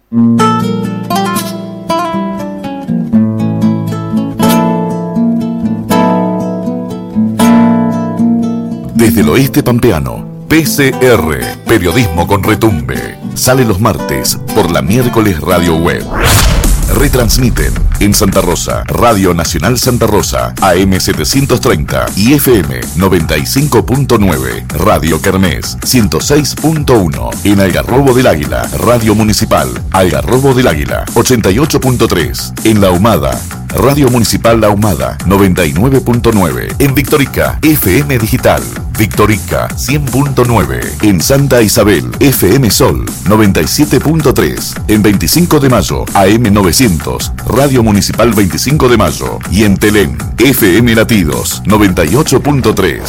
Desde el oeste pampeano, PCR, periodismo con retumbe. Sale los martes por la Miércoles Radio Web. Retransmiten en Santa Rosa, Radio Nacional Santa Rosa, AM 730 y FM 95.9, Radio Kermés 106.1, en Algarrobo del Águila, Radio Municipal, Algarrobo del Águila 88.3, en La Ahumada, Radio Municipal La Ahumada 99.9, en Victorica, FM Digital, Victorica 100.9, en Santa Isabel, FM Sol 97.3, en 25 de Mayo, AM 900, Radio Municipal 25 de Mayo, y en Telén, FM Latidos 98.3.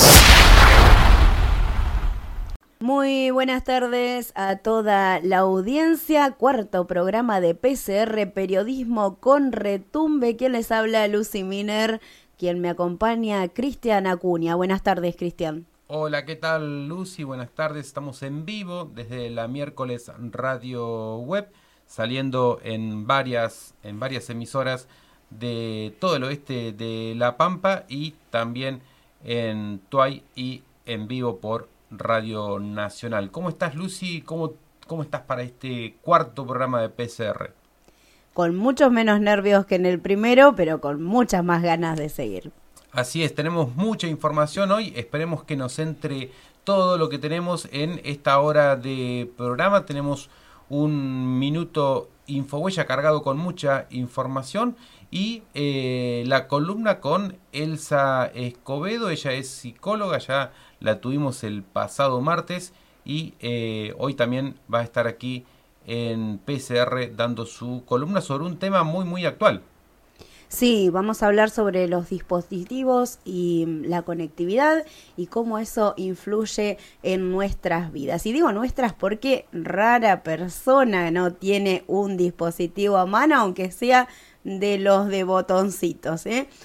Muy buenas tardes a toda la audiencia. Cuarto programa de PCR, Periodismo con Retumbe. Quien les habla, Lucy Miner. Quien me acompaña, Cristian Acuña. Buenas tardes, Cristian. Hola, ¿qué tal, Lucy? Buenas tardes. Estamos en vivo desde la Miércoles Radio Web, saliendo en varias emisoras de todo el oeste de La Pampa y también en Tuay y en vivo por Radio Nacional. ¿Cómo estás, Lucy? ¿Cómo estás para este cuarto programa de PCR? Con muchos menos nervios que en el primero, pero con muchas más ganas de seguir. Así es, tenemos mucha información hoy. Esperemos que nos entre todo lo que tenemos en esta hora de programa. Tenemos un minuto Infohuella cargado con mucha información y la columna con Elsa Escobedo. Ella es psicóloga, ya la tuvimos el pasado martes y hoy también va a estar aquí en PCR dando su columna sobre un tema muy muy actual. Sí, vamos a hablar sobre los dispositivos y la conectividad y cómo eso influye en nuestras vidas. Y digo nuestras porque rara persona no tiene un dispositivo a mano, aunque sea de los de botoncitos,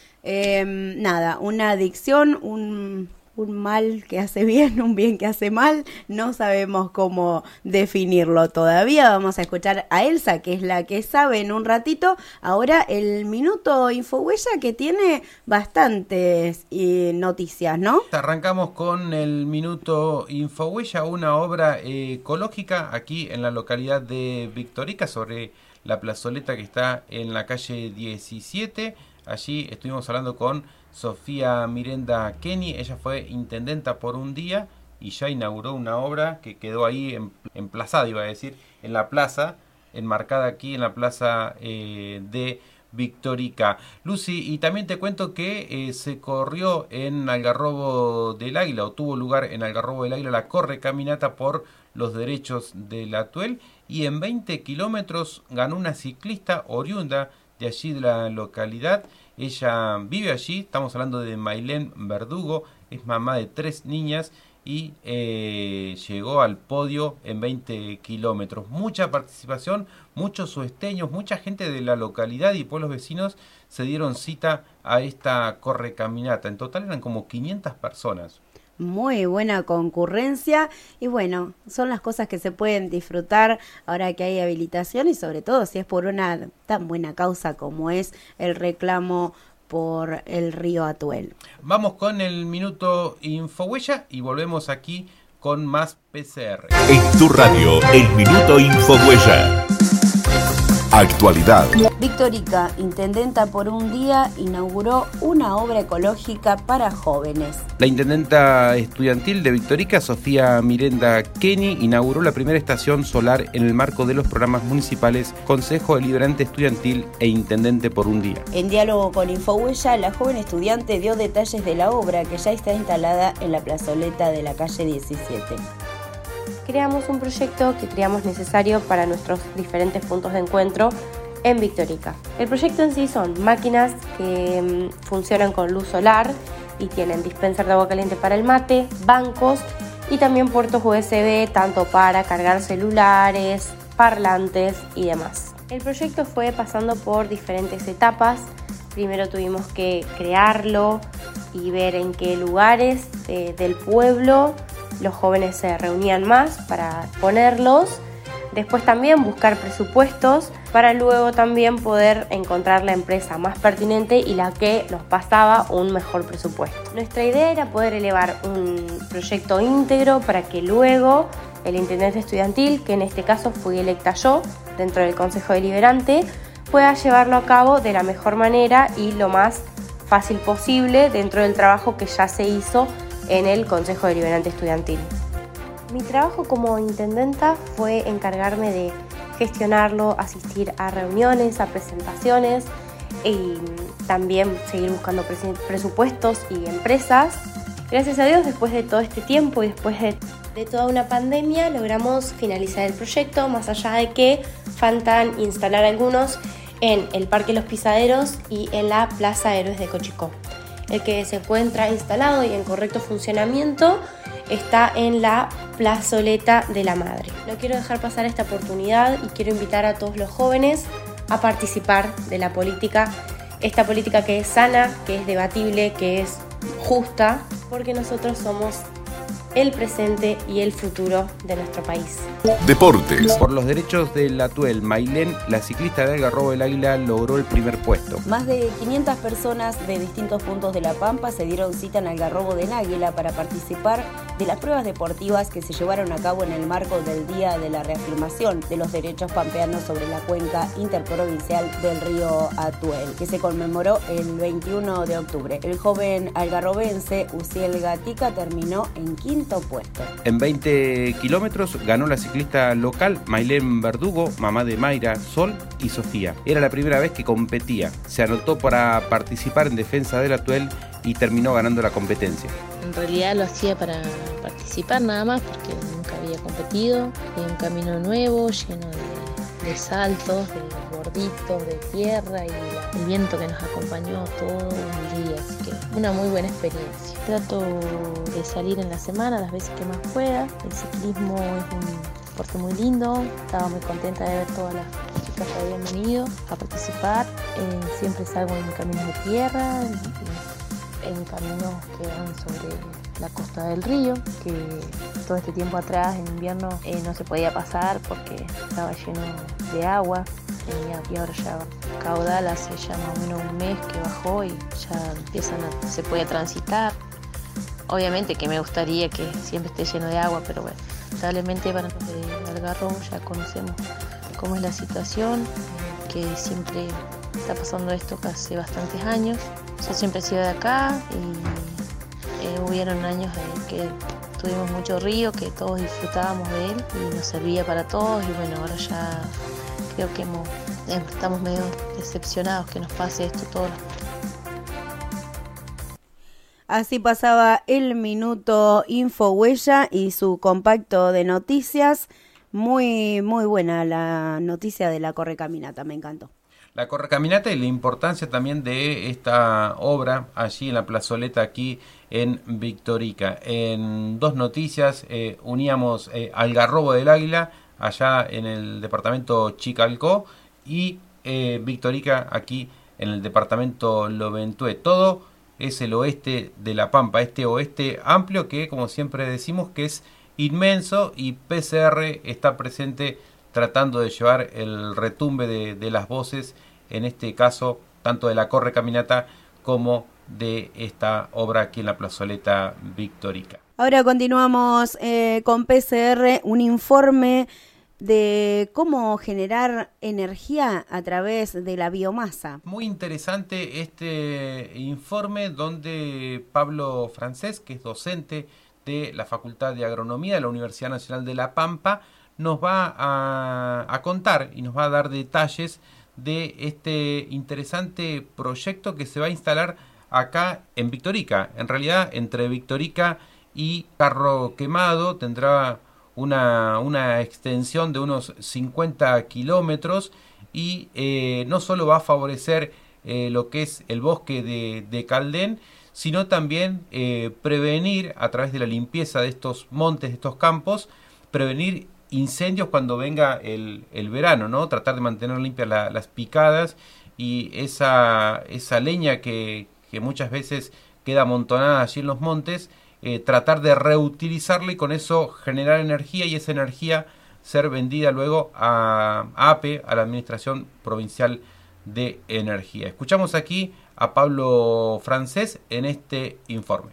nada, una adicción, un mal que hace bien, un bien que hace mal, no sabemos cómo definirlo todavía. Vamos a escuchar a Elsa, que es la que sabe, en un ratito. Ahora el minuto Infohuella, que tiene bastantes noticias, ¿no? Arrancamos con el minuto Infohuella, una obra ecológica aquí en la localidad de Victorica, sobre la plazoleta que está en la calle 17. Allí estuvimos hablando con Sofía Mirenda Kenny. Ella fue intendenta por un día y ya inauguró una obra que quedó ahí emplazada, iba a decir, en la plaza, enmarcada aquí en la plaza de Victorica. Lucy, y también te cuento que se corrió en Algarrobo del Águila, o tuvo lugar en Algarrobo del Águila, la correcaminata por los derechos del Atuel, y en 20 kilómetros ganó una ciclista oriunda de allí de la localidad. Ella vive allí, estamos hablando de Mailén Verdugo, es mamá de 3 niñas y llegó al podio en 20 kilómetros. Mucha participación, muchos suesteños, mucha gente de la localidad y pueblos vecinos se dieron cita a esta correcaminata. En total eran como 500 personas. Muy buena concurrencia y bueno, son las cosas que se pueden disfrutar ahora que hay habilitación y sobre todo si es por una tan buena causa como es el reclamo por el río Atuel. Vamos con el minuto Infohuella y volvemos aquí con más PCR. En tu radio, el minuto Infohuella. Actualidad. Victorica, intendenta por un día, inauguró una obra ecológica para jóvenes. La intendenta estudiantil de Victorica, Sofía Mirenda Kenny, inauguró la primera estación solar en el marco de los programas municipales Consejo Deliberante Estudiantil e Intendente por un día. En diálogo con Infohuella, la joven estudiante dio detalles de la obra que ya está instalada en la plazoleta de la calle 17. Creamos un proyecto que creamos necesario para nuestros diferentes puntos de encuentro en Victorica. El proyecto en sí son máquinas que funcionan con luz solar y tienen dispenser de agua caliente para el mate, bancos y también puertos USB tanto para cargar celulares, parlantes y demás. El proyecto fue pasando por diferentes etapas. Primero tuvimos que crearlo y ver en qué lugares del pueblo los jóvenes se reunían más para ponerlos. Después también buscar presupuestos para luego también poder encontrar la empresa más pertinente y la que nos pasaba un mejor presupuesto. Nuestra idea era poder elevar un proyecto íntegro para que luego el intendente estudiantil, que en este caso fui electa yo dentro del Consejo Deliberante, pueda llevarlo a cabo de la mejor manera y lo más fácil posible dentro del trabajo que ya se hizo en el Consejo Deliberante Estudiantil. Mi trabajo como intendenta fue encargarme de gestionarlo, asistir a reuniones, a presentaciones y también seguir buscando presupuestos y empresas. Gracias a Dios, después de todo este tiempo y después de toda una pandemia, logramos finalizar el proyecto, más allá de que faltan instalar algunos en el Parque Los Pisaderos y en la Plaza Héroes de Cochicó. El que se encuentra instalado y en correcto funcionamiento está en la plazoleta de la Madre. No quiero dejar pasar esta oportunidad y quiero invitar a todos los jóvenes a participar de la política, esta política que es sana, que es debatible, que es justa, porque nosotros somos el presente y el futuro de nuestro país. Deportes. Por los derechos del Atuel, Mailén, la ciclista de Algarrobo del Águila, logró el primer puesto. Más de 500 personas de distintos puntos de La Pampa se dieron cita en Algarrobo del Águila para participar de las pruebas deportivas que se llevaron a cabo en el marco del Día de la Reafirmación de los Derechos Pampeanos sobre la cuenca interprovincial del río Atuel, que se conmemoró el 21 de octubre. El joven algarrobense Uciel Gatica terminó en quinto puesto. En 20 kilómetros ganó la ciclista local Mailén Verdugo, mamá de Mayra, Sol y Sofía. Era la primera vez que competía. Se anotó para participar en defensa del Atuel y terminó ganando la competencia. En realidad lo hacía para participar nada más, porque nunca había competido. Era un camino nuevo, lleno de saltos, de borditos, de tierra y el viento que nos acompañó todo el día. Así que una muy buena experiencia. Trato de salir en la semana las veces que más pueda. El ciclismo es un deporte muy lindo. Estaba muy contenta de ver todas las chicas que habían venido a participar. Siempre salgo en caminos de tierra, en caminos que van sobre la costa del río, que todo este tiempo atrás en invierno no se podía pasar porque estaba lleno de agua, y ahora ya caudal hace ya más o menos un mes que bajó y ya se puede transitar. Obviamente que me gustaría que siempre esté lleno de agua, pero bueno, lamentablemente para los de Algarrobo ya conocemos cómo es la situación, que siempre está pasando esto hace bastantes años. Yo siempre he sido de acá y hubieron años en que tuvimos mucho río, que todos disfrutábamos de él y nos servía para todos, y bueno, ahora ya creo que estamos medio decepcionados que nos pase esto todos. Así pasaba el minuto Infohuella y su compacto de noticias. Muy, muy buena la noticia de la Correcaminata, me encantó. La Correcaminata y la importancia también de esta obra allí en la plazoleta aquí en Victorica. En dos noticias uníamos Algarrobo del Águila allá en el departamento Chicalcó y Victorica aquí en el departamento Loventué. Todo es el oeste de La Pampa, este oeste amplio que, como siempre decimos, que es inmenso, y PCR está presente tratando de llevar el retumbe de las voces, en este caso tanto de la Correcaminata como de esta obra aquí en la plazoleta Victorica. Ahora continuamos con PCR, un informe de cómo generar energía a través de la biomasa. Muy interesante este informe donde Pablo Francés, que es docente de la Facultad de Agronomía de la Universidad Nacional de La Pampa, nos va a contar y nos va a dar detalles de este interesante proyecto que se va a instalar acá en Victorica. En realidad, entre Victorica y Carro Quemado tendrá una extensión de unos 50 kilómetros y no solo va a favorecer lo que es el bosque de Caldén, sino también prevenir a través de la limpieza de estos montes, de estos campos, prevenir incendios cuando venga el verano, ¿no? Tratar de mantener limpias las picadas y esa leña que muchas veces queda amontonada allí en los montes, tratar de reutilizarla y con eso generar energía, y esa energía ser vendida luego a APE, a la Administración Provincial de Energía. Escuchamos aquí a Pablo Francés en este informe.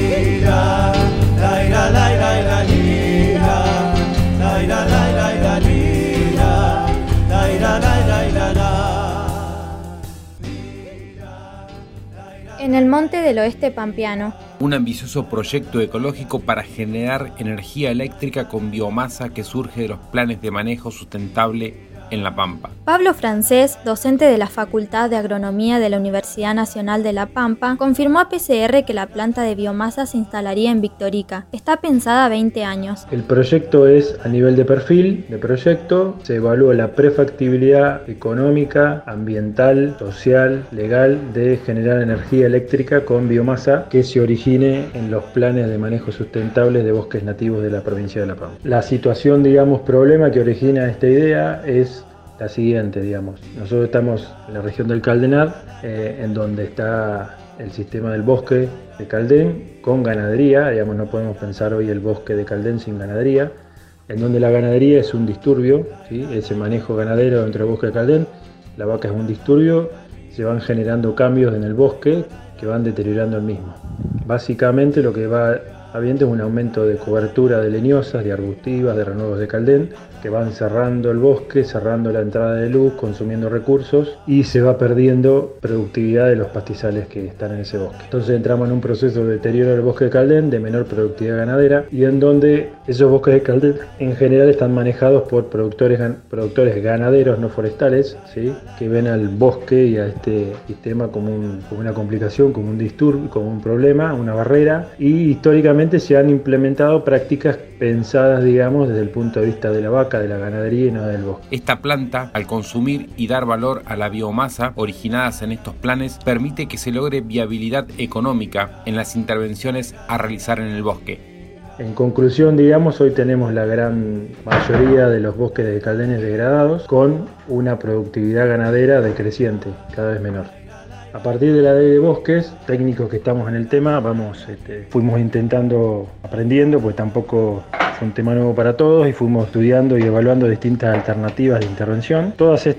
En el monte del oeste pampeano. Un ambicioso proyecto ecológico para generar energía eléctrica con biomasa que surge de los planes de manejo sustentable en La Pampa. Pablo Francés, docente de la Facultad de Agronomía de la Universidad Nacional de La Pampa, confirmó a PCR que la planta de biomasa se instalaría en Victorica. Está pensada a 20 años. El proyecto es a nivel de perfil de proyecto, se evalúa la prefactibilidad económica, ambiental, social, legal de generar energía eléctrica con biomasa que se origine en los planes de manejo sustentable de bosques nativos de la provincia de La Pampa. La situación, problema que origina esta idea es la siguiente, Nosotros estamos en la región del Caldenar, en donde está el sistema del bosque de Caldén con ganadería, no podemos pensar hoy el bosque de Caldén sin ganadería, en donde la ganadería es un disturbio, ¿sí? Ese manejo ganadero dentro del bosque de Caldén, la vaca es un disturbio, se van generando cambios en el bosque que van deteriorando el mismo. Básicamente lo que va habiendo es un aumento de cobertura de leñosas, de arbustivas, de renuevos de Caldén, que van cerrando el bosque, cerrando la entrada de luz, consumiendo recursos y se va perdiendo productividad de los pastizales que están en ese bosque. Entonces entramos en un proceso de deterioro del bosque de Caldén, de menor productividad ganadera y en donde esos bosques de Caldén en general están manejados por productores ganaderos no forestales, ¿sí? Que ven al bosque y a este sistema como una complicación, como un disturbio, como un problema, una barrera, y históricamente se han implementado prácticas pensadas, desde el punto de vista de la vaca, de la ganadería y no del bosque. Esta planta, al consumir y dar valor a la biomasa originadas en estos planes, permite que se logre viabilidad económica en las intervenciones a realizar en el bosque. En conclusión, hoy tenemos la gran mayoría de los bosques de caldenes degradados con una productividad ganadera decreciente, cada vez menor. A partir de la ley de bosques, técnicos que estamos en el tema, fuimos aprendiendo, pues tampoco fue un tema nuevo para todos, y fuimos estudiando y evaluando distintas alternativas de intervención.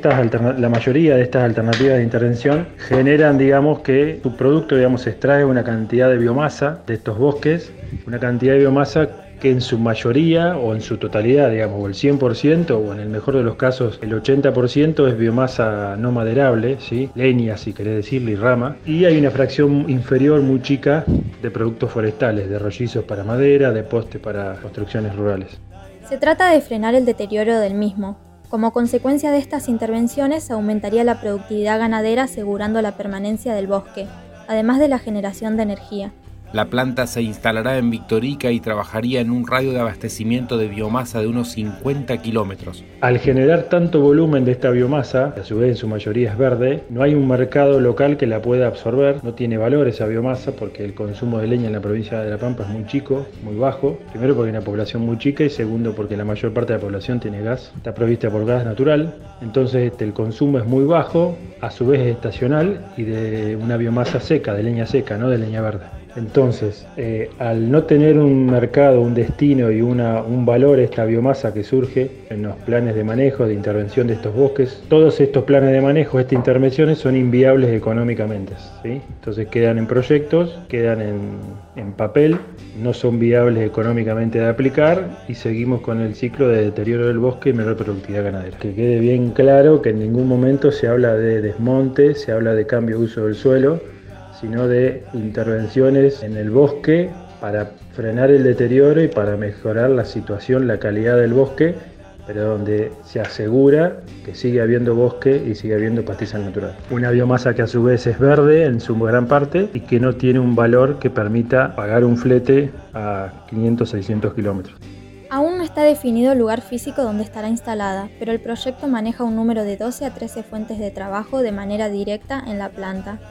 La mayoría de estas alternativas de intervención generan, que su producto, se extrae una cantidad de biomasa de estos bosques, una cantidad de biomasa que en su mayoría o en su totalidad, o el 100% o en el mejor de los casos el 80% es biomasa no maderable, ¿sí? Leña, si querés decirle, y rama, y hay una fracción inferior muy chica de productos forestales, de rollizos para madera, de poste para construcciones rurales. Se trata de frenar el deterioro del mismo. Como consecuencia de estas intervenciones se aumentaría la productividad ganadera asegurando la permanencia del bosque, además de la generación de energía. La planta se instalará en Victorica y trabajaría en un radio de abastecimiento de biomasa de unos 50 kilómetros. Al generar tanto volumen de esta biomasa, que a su vez en su mayoría es verde, no hay un mercado local que la pueda absorber, no tiene valor esa biomasa porque el consumo de leña en la provincia de La Pampa es muy chico, muy bajo. Primero porque hay una población muy chica y segundo porque la mayor parte de la población tiene gas, está provista por gas natural. Entonces el consumo es muy bajo, a su vez es estacional y de una biomasa seca, de leña seca, no de leña verde. Entonces, al no tener un mercado, un destino y un valor esta biomasa que surge en los planes de manejo, de intervención de estos bosques, todos estos planes de manejo, estas intervenciones son inviables económicamente, ¿sí? Entonces quedan en proyectos, quedan en papel, no son viables económicamente de aplicar y seguimos con el ciclo de deterioro del bosque y menor productividad ganadera. Que quede bien claro que en ningún momento se habla de desmonte, se habla de cambio de uso del suelo, sino de intervenciones en el bosque para frenar el deterioro y para mejorar la situación, la calidad del bosque, pero donde se asegura que sigue habiendo bosque y sigue habiendo pastizal natural. Una biomasa que a su vez es verde en su gran parte y que no tiene un valor que permita pagar un flete a 500-600 kilómetros. Aún no está definido el lugar físico donde estará instalada, pero el proyecto maneja un número de 12 a 13 fuentes de trabajo de manera directa en la planta.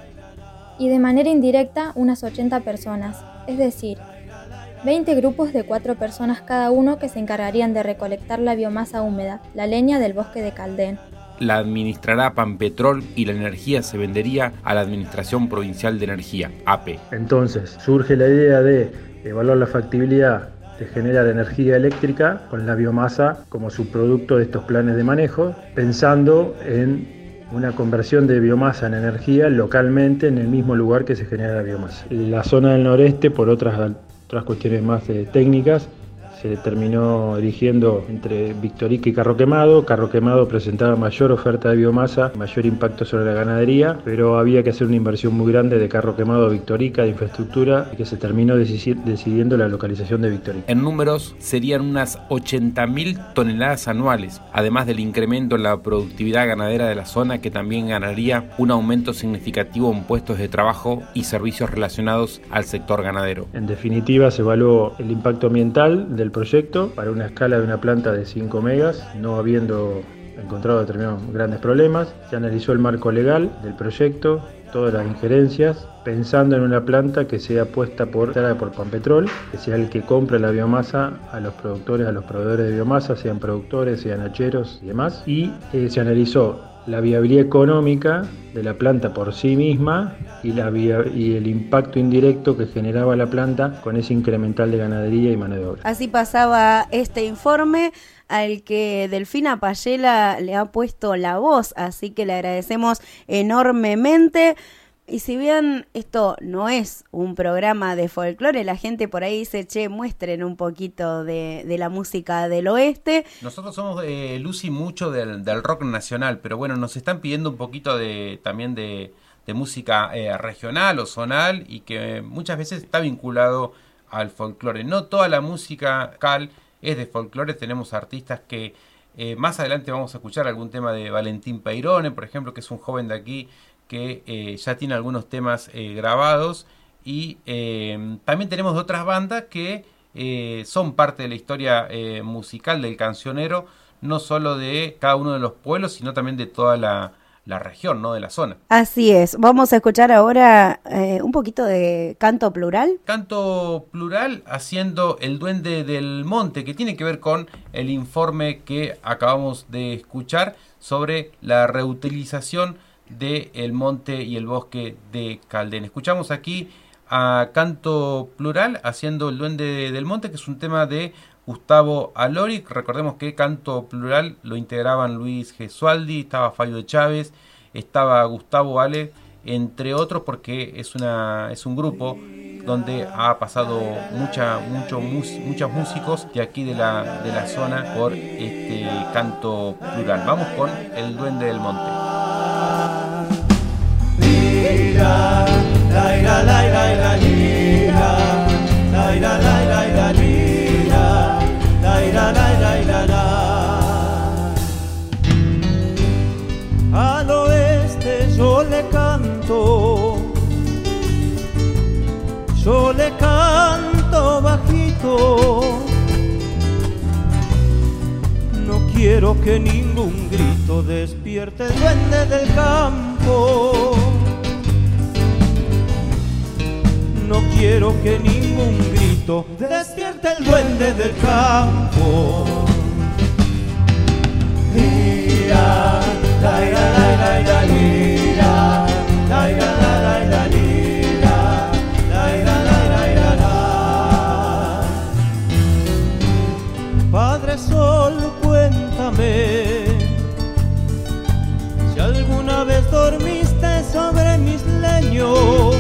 Y de manera indirecta unas 80 personas, es decir, 20 grupos de 4 personas cada uno que se encargarían de recolectar la biomasa húmeda, la leña del bosque de Caldén. La administrará Pampetrol y la energía se vendería a la Administración Provincial de Energía, APE. Entonces surge la idea de evaluar la factibilidad de generar energía eléctrica con la biomasa como subproducto de estos planes de manejo, pensando en una conversión de biomasa en energía localmente en el mismo lugar que se genera la biomasa. La zona del noreste, por otras cuestiones más técnicas, se terminó eligiendo entre Victorica y Carro Quemado. Carro Quemado presentaba mayor oferta de biomasa, mayor impacto sobre la ganadería, pero había que hacer una inversión muy grande de Carro Quemado a Victorica, de infraestructura, y que se terminó decidiendo la localización de Victorica. En números serían unas 80.000 toneladas anuales, además del incremento en la productividad ganadera de la zona, que también ganaría un aumento significativo en puestos de trabajo y servicios relacionados al sector ganadero. En definitiva, se evaluó el impacto ambiental del proyecto para una escala de una planta de 5 megas, no habiendo encontrado determinados grandes problemas. Se analizó el marco legal del proyecto, todas las injerencias, pensando en una planta que sea puesta por Pampetrol, que sea el que compre la biomasa a los productores, a los proveedores de biomasa, sean productores, sean hacheros y demás. Y se analizó la viabilidad económica de la planta por sí misma y el impacto indirecto que generaba la planta con ese incremental de ganadería y mano de obra. Así pasaba este informe al que Delfina Payela le ha puesto la voz, así que le agradecemos enormemente. Y si bien esto no es un programa de folclore, la gente por ahí dice, che, muestren un poquito de la música del oeste. Nosotros somos, Lucy, mucho del rock nacional, pero bueno, nos están pidiendo un poquito también de música regional o zonal, y que muchas veces está vinculado al folclore. No toda la música local es de folclore, tenemos artistas que más adelante vamos a escuchar algún tema de Valentín Peirone, por ejemplo, que es un joven de aquí que ya tiene algunos temas grabados, y también tenemos de otras bandas que son parte de la historia musical del cancionero, no solo de cada uno de los pueblos, sino también de toda la región, ¿no? De la zona. Así es. Vamos a escuchar ahora un poquito de Canto Plural. Canto Plural haciendo El Duende del Monte, que tiene que ver con el informe que acabamos de escuchar sobre la reutilización de el monte y el bosque de Caldén. Escuchamos aquí a Canto Plural haciendo El Duende del Monte, que es un tema de Gustavo Aloric. Recordemos que Canto Plural lo integraban Luis Gesualdi, estaba Fabio de Chávez, estaba Gustavo Ale, entre otros, porque es un grupo donde ha pasado muchos músicos de aquí de la zona por este Canto Plural. Vamos con El Duende del Monte. Al oeste yo le canto bajito, no quiero que ningún grito despierte el duende del campo. No quiero que ningún grito despierte el duende del campo. Lira, la ira, la ira, la lira, la ira, la lira, la ira, la. Padre Sol, cuéntame si alguna vez dormiste sobre mis leños.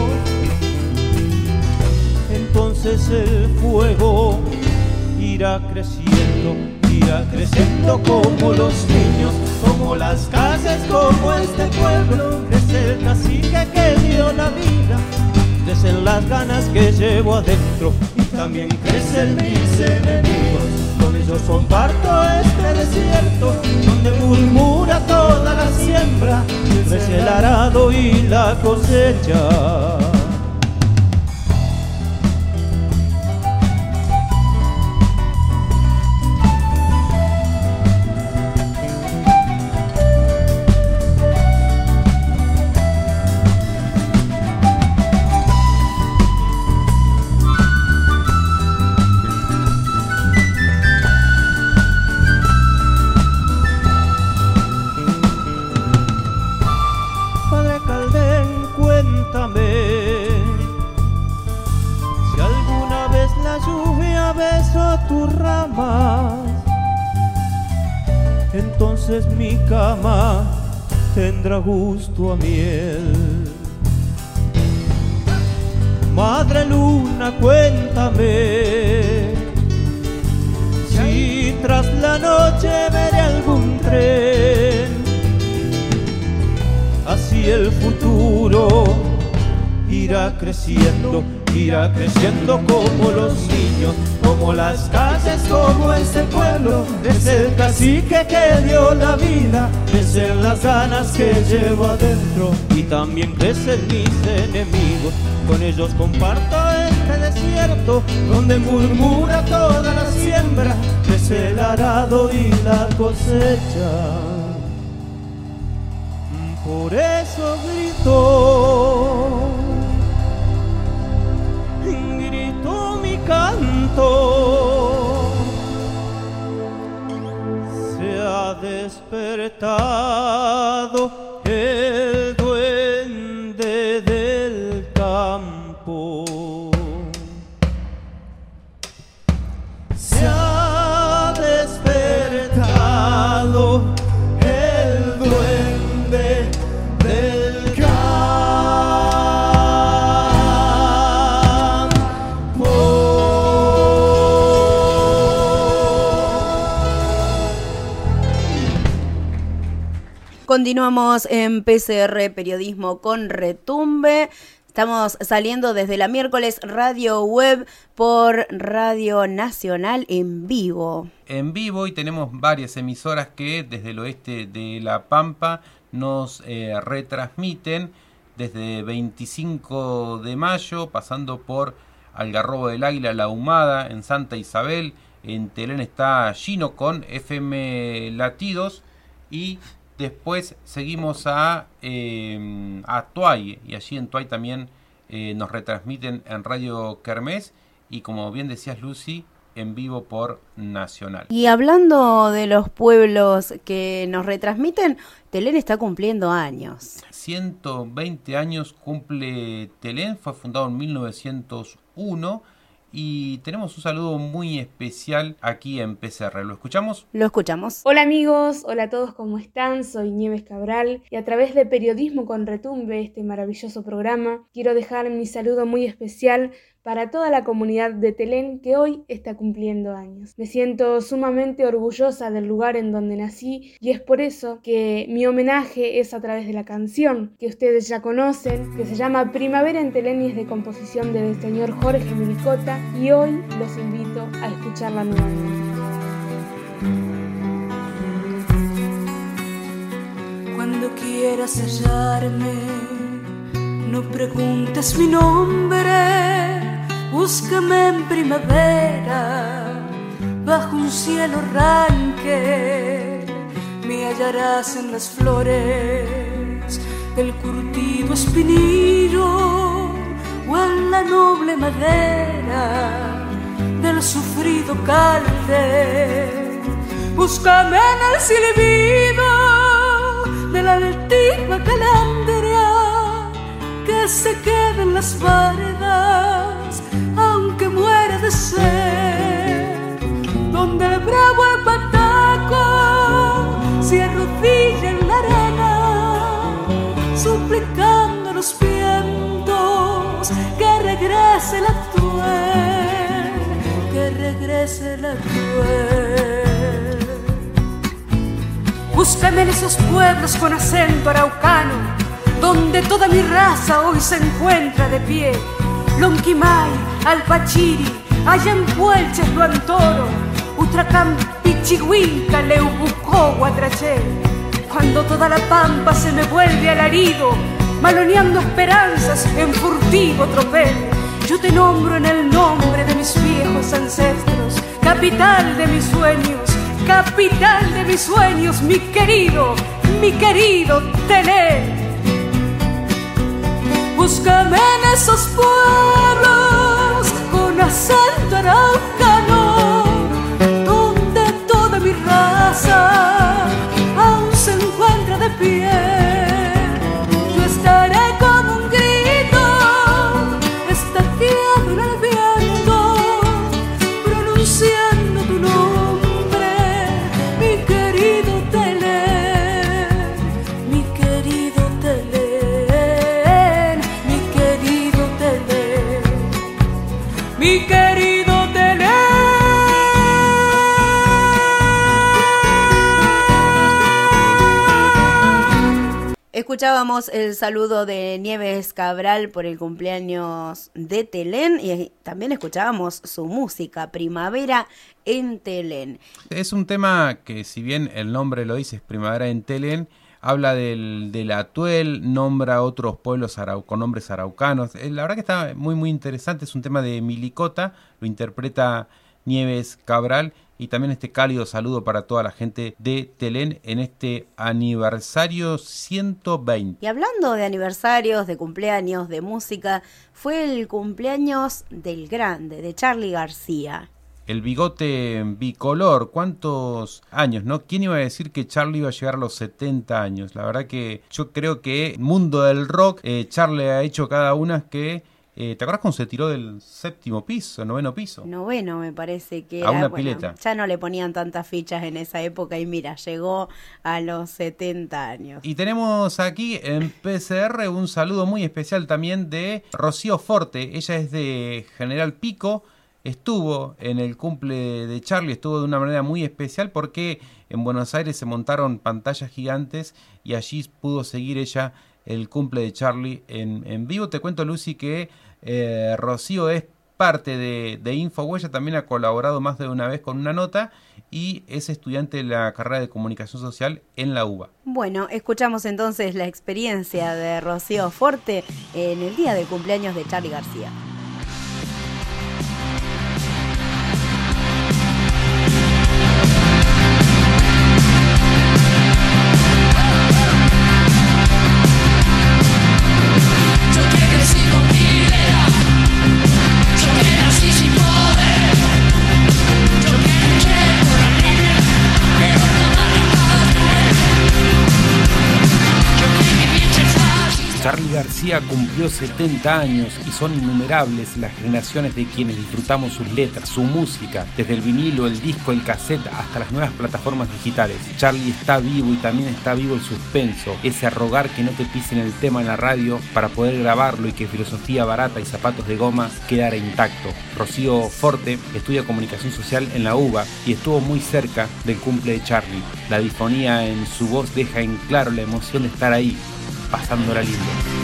Entonces el fuego irá creciendo como los niños, como las calles, como este pueblo. Crece el cacique que dio la vida, crecen las ganas que llevo adentro, y también crecen mis enemigos. Con ellos comparto este desierto, donde murmura toda la siembra, crece el arado y la cosecha. Padre Caldén, cuéntame entonces mi cama tendrá gusto a miel. Madre luna, cuéntame si tras la noche veré algún tren. Así el futuro irá creciendo como los niños, como las calles, como este pueblo. Es el cacique que dio la vida, es en las ganas que llevo adentro. Y también crecen mis enemigos, con ellos comparto este desierto, donde murmura toda la siembra, es el arado y la cosecha. Por eso grito mi canto, se ha despertado el duende del campo, se ha despertado el duende del campo. Continuamos en PCR Periodismo con Retumbe. Estamos saliendo desde la miércoles Radio Web por Radio Nacional en vivo. En vivo, y tenemos varias emisoras que desde el oeste de La Pampa nos retransmiten desde 25 de mayo, pasando por Algarrobo del Águila, La Humada, en Santa Isabel. En Telén está Gino con FM Latidos, y después seguimos a Tuay, y allí en Tuay también nos retransmiten en Radio Kermés, y como bien decías, Lucy, en vivo por Nacional. Y hablando de los pueblos que nos retransmiten, Telén está cumpliendo años. 120 años cumple Telén, fue fundado en 1901, y tenemos un saludo muy especial aquí en PCR. ¿Lo escuchamos? Lo escuchamos. Hola amigos, hola a todos, ¿cómo están? Soy Nieves Cabral, y a través de Periodismo con Retumbe, este maravilloso programa, quiero dejar mi saludo muy especial para toda la comunidad de Telén que hoy está cumpliendo años. Me siento sumamente orgullosa del lugar en donde nací, y es por eso que mi homenaje es a través de la canción que ustedes ya conocen, que se llama Primavera en Telén y es de composición del señor Jorge Melicota, y hoy los invito a escucharla nuevamente. Cuando quieras hallarme, no preguntes mi nombre. Búscame en primavera, bajo un cielo ranque, me hallarás en las flores del curtido espinillo, o en la noble madera del sufrido calde. Búscame en el silbido de la altiva calandria, que se queda en las bardas, aunque muera de sed, donde el bravo pataco se arrodilla en la arena, suplicando a los vientos que regrese la tuel, que regrese la tuel. Búscame en esos pueblos con acento araucano, donde toda mi raza hoy se encuentra de pie. Lonquimay, Alpachiri, Ayampuelches, Luantoro, Utracán, Pichihuinca, Leubucó, Guatraché. Cuando toda la pampa se me vuelve alarido, maloneando esperanzas en furtivo tropel, yo te nombro en el nombre de mis viejos ancestros, capital de mis sueños, capital de mis sueños, mi querido Telén. Búscame en esos pueblos con acento araucano, donde toda mi raza aún se encuentra de pie. Yo estaré como un grito estaqueado en el viento, pronunciando tu nombre, mi querido Telén. Escuchábamos el saludo de Nieves Cabral por el cumpleaños de Telén y también escuchábamos su música, Primavera en Telén. Es un tema que, si bien el nombre lo dice, es Primavera en Telén, habla del Atuel, nombra a otros pueblos con nombres araucanos. La verdad que está muy muy interesante, es un tema de Milicota, lo interpreta Nieves Cabral, y también este cálido saludo para toda la gente de Telén en este aniversario 120. Y hablando de aniversarios, de cumpleaños, de música, fue el cumpleaños del grande, de Charly García. El bigote bicolor, ¿cuántos años, no? ¿Quién iba a decir que Charly iba a llegar a los 70 años? La verdad que yo creo que mundo del rock, Charly ha hecho cada una que... ¿Te acuerdas cómo se tiró del 7º piso, 9º piso? 9º me parece que era. A una pileta. Ya no le ponían tantas fichas en esa época y mira, llegó a los 70 años. Y tenemos aquí en PCR un saludo muy especial también de Rocío Forte. Ella es de General Pico. Estuvo en el cumple de Charly, estuvo de una manera muy especial porque en Buenos Aires se montaron pantallas gigantes y allí pudo seguir ella el cumple de Charly en vivo. Te cuento, Lucy, que Rocío es parte de Infohuella, también ha colaborado más de una vez con una nota y es estudiante de la carrera de Comunicación Social en la UBA. Bueno, escuchamos entonces la experiencia de Rocío Forte en el día del cumpleaños de Charly García. Charly García cumplió 70 años y son innumerables las generaciones de quienes disfrutamos sus letras, su música, desde el vinilo, el disco, el cassette, hasta las nuevas plataformas digitales. Charly está vivo y también está vivo el suspenso, ese rogar que no te pisen el tema en la radio para poder grabarlo y que filosofía barata y zapatos de goma quedara intacto. Rocío Forte estudia Comunicación Social en la UBA y estuvo muy cerca del cumple de Charly. La difonía en su voz deja en claro la emoción de estar ahí, pasándola lindo.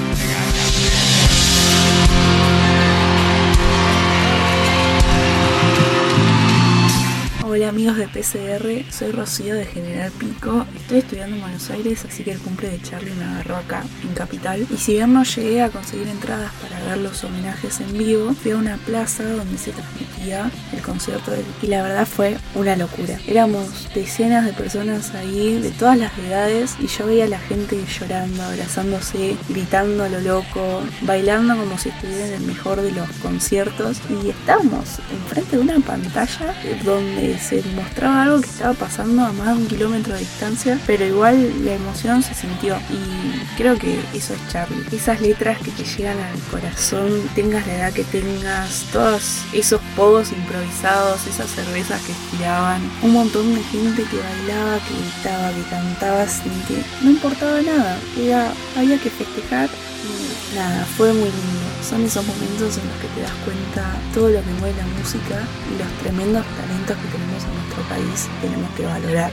Hola amigos de PCR, soy Rocío de General Pico. Estoy estudiando en Buenos Aires, así que el cumple de Charly me agarró acá, en Capital. Y si bien no llegué a conseguir entradas para ver los homenajes en vivo, fui a una plaza donde se transmitía el concierto de él. Y la verdad fue una locura. Éramos decenas de personas ahí, de todas las edades, y yo veía a la gente llorando, abrazándose, gritando a lo loco, bailando como si estuviera en el mejor de los conciertos. Y estábamos enfrente de una pantalla donde se mostraba algo que estaba pasando a más de 1 kilómetro de distancia, pero igual la emoción se sintió y creo que eso es Charly. Esas letras que te llegan al corazón, tengas la edad que tengas, todos esos pogos improvisados, esas cervezas que estiraban, un montón de gente que bailaba, que gritaba, que cantaba sin que no importaba nada, había que festejar y nada, fue muy lindo. Son esos momentos en los que te das cuenta todo lo que mueve la música y los tremendos talentos que tenemos en nuestro país, tenemos que valorar.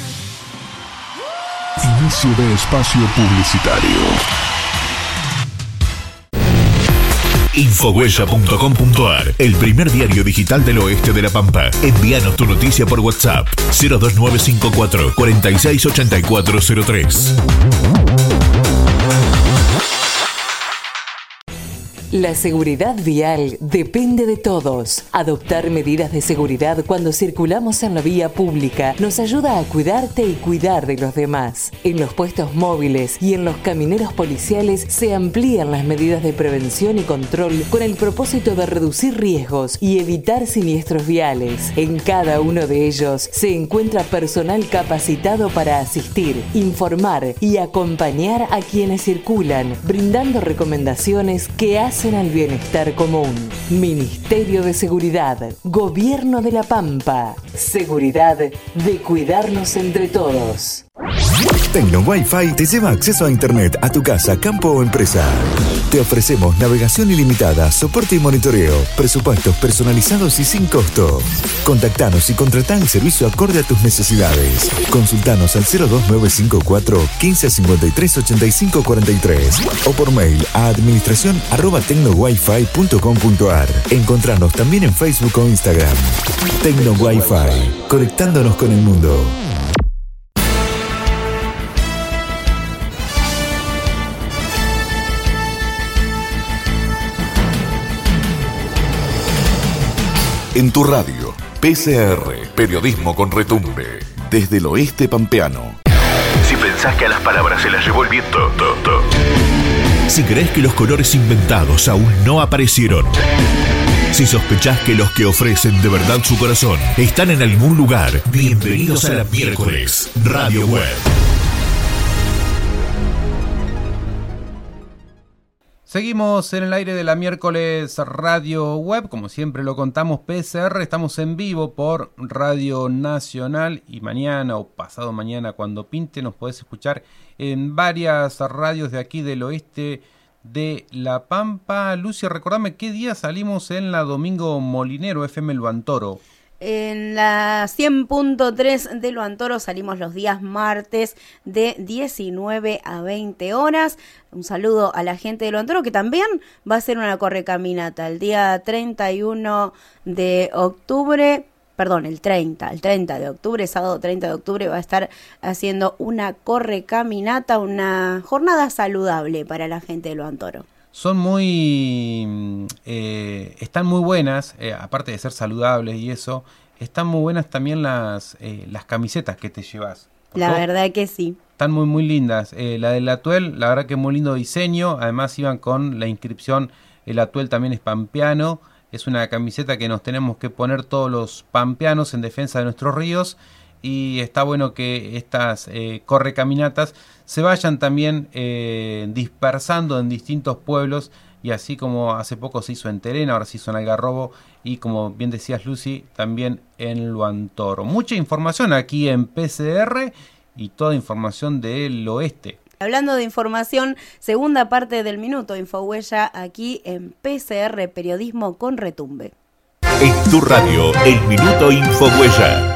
Inicio de espacio publicitario. Infohuella.com.ar, el primer diario digital del oeste de La Pampa. Envíanos tu noticia por WhatsApp 02954 468403. La seguridad vial depende de todos. Adoptar medidas de seguridad cuando circulamos en la vía pública nos ayuda a cuidarte y cuidar de los demás. En los puestos móviles y en los camineros policiales se amplían las medidas de prevención y control con el propósito de reducir riesgos y evitar siniestros viales. En cada uno de ellos se encuentra personal capacitado para asistir, informar y acompañar a quienes circulan, brindando recomendaciones que hacen al bienestar común. Ministerio de Seguridad, Gobierno de La Pampa. Seguridad de cuidarnos entre todos. Tecno Wi-Fi te lleva acceso a internet a tu casa, campo o empresa. Te ofrecemos navegación ilimitada, soporte y monitoreo, presupuestos personalizados y sin costo. Contactanos y contratá el servicio acorde a tus necesidades. Consultanos al 02954 1553 85 43 o por mail a administración@tecnowifi.com.ar. Encontranos también en Facebook o Instagram. Tecno Wi-Fi, conectándonos con el mundo. En tu radio, PCR, periodismo con retumbe, desde el oeste pampeano. Si pensás que a las palabras se las llevó el viento, Si crees que los colores inventados aún no aparecieron. Si sospechás que los que ofrecen de verdad su corazón están en algún lugar, bienvenidos a la Miércoles Radio Web. Seguimos en el aire de la Miércoles Radio Web, como siempre lo contamos, PCR, estamos en vivo por Radio Nacional y mañana o pasado mañana cuando pinte nos podés escuchar en varias radios de aquí del oeste de La Pampa. Lucia, recordame qué día salimos en la Domingo Molinero FM Luantoro. En la 100.3 de Luantoro salimos los días martes de 19 a 20 horas. Un saludo a la gente de Luantoro que también va a hacer una correcaminata el día 31 de octubre. Perdón, el 30 de octubre, sábado 30 de octubre va a estar haciendo una correcaminata, una jornada saludable para la gente de Luantoro. Son están muy buenas, aparte de ser saludables y eso, están muy buenas también las camisetas que te llevas. La verdad que sí. Están muy muy lindas. La del Atuel, la verdad que muy lindo diseño, además iban con la inscripción, el Atuel también es pampeano, es una camiseta que nos tenemos que poner todos los pampeanos en defensa de nuestros ríos. Y está bueno que estas correcaminatas se vayan también dispersando en distintos pueblos, y así como hace poco se hizo en Terena, ahora se hizo en Algarrobo y como bien decías Lucy, también en Luantoro. Mucha información aquí en PCR y toda información del oeste. Hablando de información, segunda parte del Minuto Infohuella aquí en PCR, periodismo con retumbe. En tu radio, el Minuto Infohuella.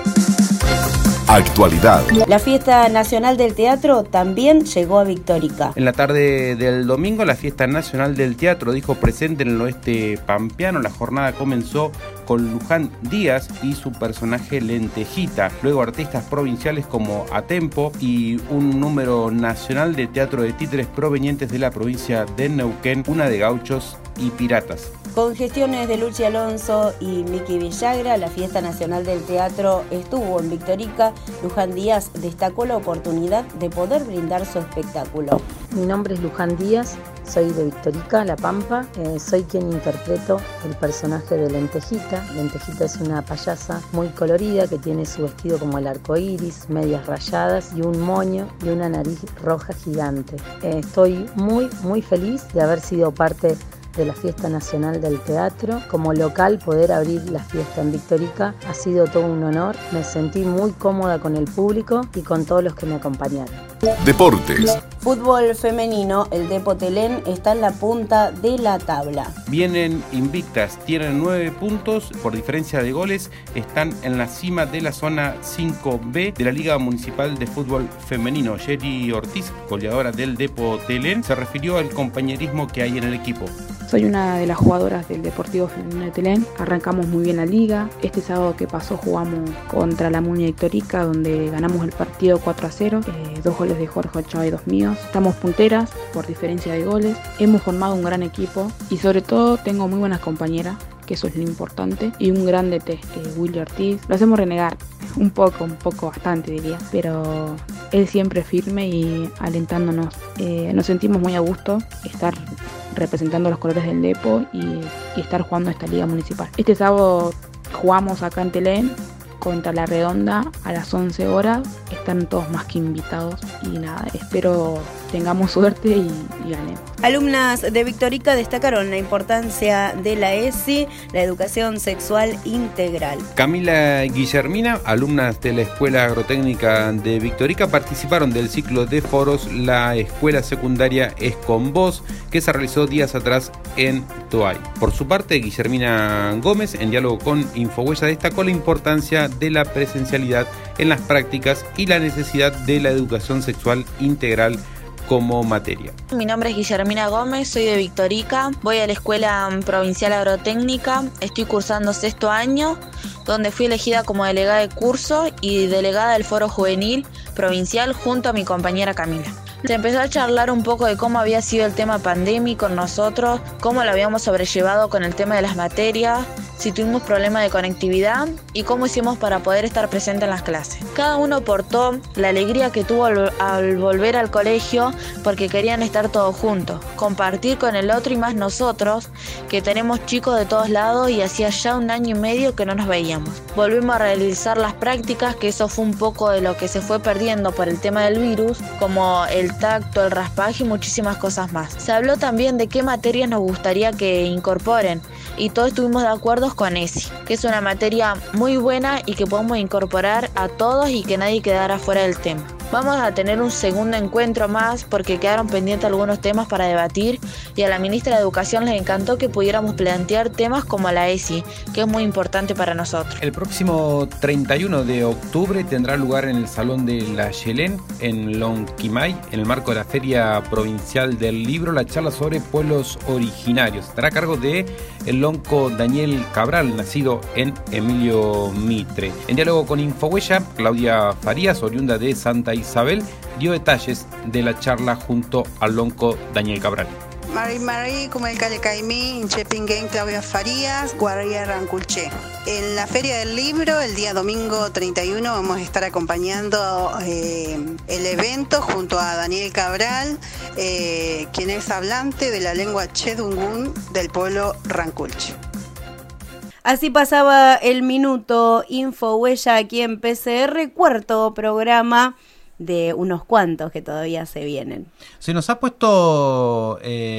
Actualidad. La Fiesta Nacional del Teatro también llegó a Victorica. En la tarde del domingo, la Fiesta Nacional del Teatro dijo presente en el oeste pampeano. La jornada comenzó con Luján Díaz y su personaje Lentejita. Luego artistas provinciales como Atempo y un número nacional de teatro de títeres provenientes de la provincia de Neuquén, una de gauchos y piratas. Con gestiones de Luchi Alonso y Miki Villagra, la Fiesta Nacional del Teatro estuvo en Victorica. Luján Díaz destacó la oportunidad de poder brindar su espectáculo. Mi nombre es Luján Díaz, soy de Victorica, La Pampa. Soy quien interpreto el personaje de Lentejita. Lentejita es una payasa muy colorida que tiene su vestido como el arco iris, medias rayadas y un moño y una nariz roja gigante. Estoy muy feliz de haber sido parte de la Fiesta Nacional del Teatro. Como local, poder abrir la fiesta en Victorica ha sido todo un honor. Me sentí muy cómoda con el público y con todos los que me acompañaron. Deportes. Fútbol femenino, el Depo Telén está en la punta de la tabla. Vienen invictas, tienen 9 puntos por diferencia de goles, están en la cima de la zona 5B de la Liga Municipal de Fútbol Femenino. Jerry Ortiz, goleadora del Depo Telén, se refirió al compañerismo que hay en el equipo. Soy una de las jugadoras del Deportivo Femenino de Telén. Arrancamos muy bien la liga. Este sábado que pasó jugamos contra la Muni Victorica, donde ganamos el partido 4-0. 2 goles de Jorge Ochoa y 2 míos. Estamos punteras por diferencia de goles. Hemos formado un gran equipo y sobre todo tengo muy buenas compañeras, que eso es lo importante, y un gran DT, Willy Ortiz. Lo hacemos renegar un poco, bastante diría, pero él siempre firme y alentándonos. Nos sentimos muy a gusto estar representando los colores del Depo y estar jugando esta liga municipal. Este sábado jugamos acá en Telén contra La Redonda a las 11 horas. Están todos más que invitados y nada, espero tengamos suerte y ganemos. Alumnas de Victorica destacaron la importancia de la ESI, la educación sexual integral. Camila y Guillermina, alumnas de la Escuela Agrotécnica de Victorica, participaron del ciclo de foros La Escuela Secundaria es con Vos, que se realizó días atrás en Toay. Por su parte, Guillermina Gómez, en diálogo con Infohuella, destacó la importancia de la presencialidad en las prácticas y la necesidad de la educación sexual integral como materia. Mi nombre es Guillermina Gómez, soy de Victorica, voy a la Escuela Provincial Agrotécnica, estoy cursando 6º año, donde fui elegida como delegada de curso y delegada del Foro Juvenil Provincial junto a mi compañera Camila. Se empezó a charlar un poco de cómo había sido el tema pandémico con nosotros, cómo lo habíamos sobrellevado con el tema de las materias, si tuvimos problemas de conectividad y cómo hicimos para poder estar presente en las clases. Cada uno aportó la alegría que tuvo al volver al colegio porque querían estar todos juntos, compartir con el otro y más nosotros, que tenemos chicos de todos lados y hacía ya 1 año y medio que no nos veíamos. Volvimos a realizar las prácticas, que eso fue un poco de lo que se fue perdiendo por el tema del virus, como el tacto, el raspaje y muchísimas cosas más. Se habló también de qué materias nos gustaría que incorporen y todos estuvimos de acuerdo con ESI, que es una materia muy buena y que podemos incorporar a todos y que nadie quedara fuera del tema. Vamos a tener un segundo encuentro más porque quedaron pendientes algunos temas para debatir y a la ministra de Educación les encantó que pudiéramos plantear temas como la ESI, que es muy importante para nosotros. El próximo 31 de octubre tendrá lugar en el Salón de la Yelén, en Lonquimay, en el marco de la Feria Provincial del Libro, la charla sobre pueblos originarios. Estará a cargo de el lonco Daniel Cabral, nacido en Emilio Mitre. En diálogo con Infohuella, Claudia Farías, oriunda de Santa Isabel, dio detalles de la charla junto al lonco Daniel Cabral. Mari, como el Calle Caimí, Inchepinguén, Claudia Farías, Guardia Ranculché. En la Feria del Libro, el día domingo 31, vamos a estar acompañando el evento junto a Daniel Cabral, quien es hablante de la lengua chedungún del pueblo Ranculché. Así pasaba el minuto Infohuella aquí en PCR, cuarto programa de unos cuantos que todavía se vienen. Se nos ha puesto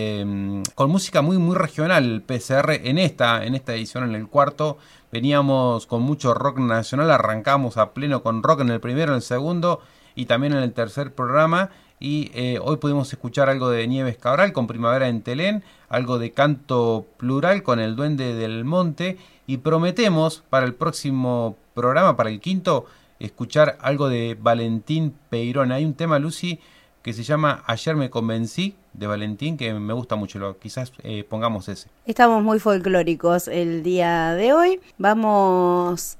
con música muy muy regional el PCR en esta edición, en el cuarto. Veníamos con mucho rock nacional, arrancamos a pleno con rock en el primero, en el segundo y también en el tercer programa. Y hoy pudimos escuchar algo de Nieves Cabral con Primavera en Telén, algo de Canto Plural con El Duende del Monte, y prometemos para el próximo programa, para el quinto, escuchar algo de Valentín Peirón. Hay un tema, Lucy, que se llama Ayer me convencí, de Valentín, que me gusta mucho. Quizás pongamos ese. Estamos muy folclóricos el día de hoy. Vamos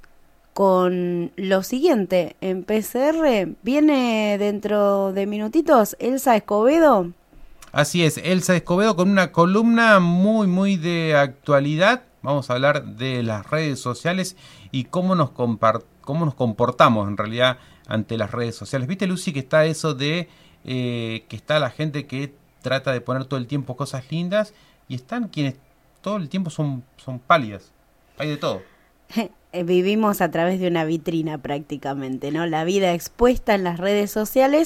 con lo siguiente. En PCR viene dentro de minutitos Elsa Escobedo. Así es, Elsa Escobedo con una columna muy muy de actualidad. Vamos a hablar de las redes sociales y cómo nos comportamos en realidad ante las redes sociales. ¿Viste, Lucy, que está eso de que está la gente que trata de poner todo el tiempo cosas lindas y están quienes todo el tiempo son pálidas? Hay de todo. Vivimos a través de una vitrina prácticamente, ¿no? La vida expuesta en las redes sociales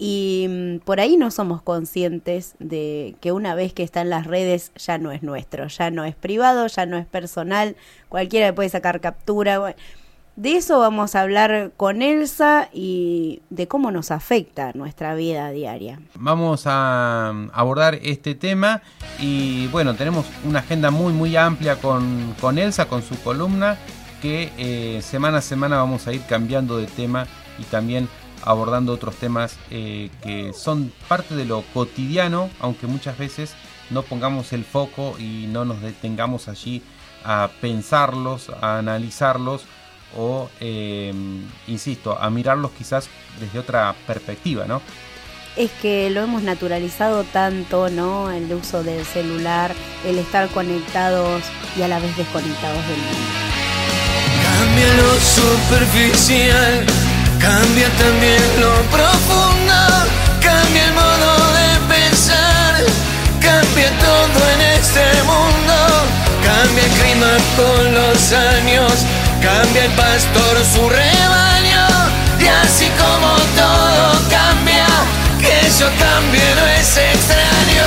y por ahí no somos conscientes de que una vez que está en las redes ya no es nuestro, ya no es privado, ya no es personal, cualquiera le puede sacar captura. Bueno, de eso vamos a hablar con Elsa y de cómo nos afecta nuestra vida diaria. Vamos a abordar este tema y bueno, tenemos una agenda muy muy amplia con Elsa, con su columna, que semana a semana vamos a ir cambiando de tema y también abordando otros temas que son parte de lo cotidiano, aunque muchas veces no pongamos el foco y no nos detengamos allí a pensarlos, a analizarlos o, insisto, a mirarlos quizás desde otra perspectiva, ¿no? Es que lo hemos naturalizado tanto, ¿no? El uso del celular, el estar conectados y a la vez desconectados del mundo. Cambia lo superficial, cambia también lo profundo, cambia el modo de pensar, cambia todo en este mundo, cambia el clima con los años, cambia el pastor su rebaño, y así como todo cambia, que yo cambie no es extraño.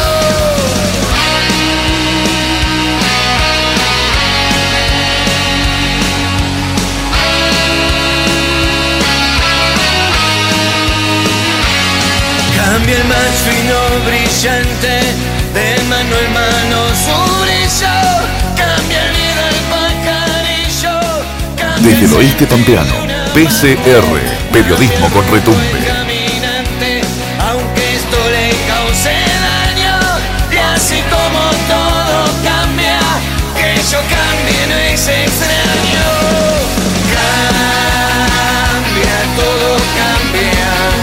Cambia el más fino brillante, de mano en mano su brillo, cambia el nido el pajarillo, cambia Desde el oeste pampeano, PCR, periodismo con retumbe. caminante, aunque esto le cause daño, y así como todo cambia, que yo cambie no es extraño. Cambia, todo cambia.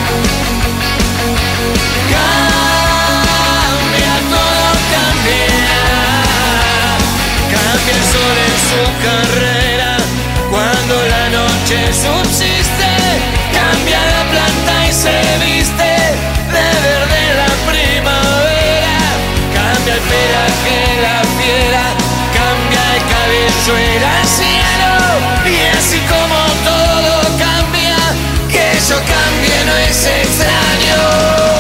Cambia el sol en su carrera cuando la noche subsiste, cambia la planta y se viste de verde la primavera, cambia el pelaje la fiera, cambia el cabello el cielo, y así como todo cambia, que yo cambie no es extraño.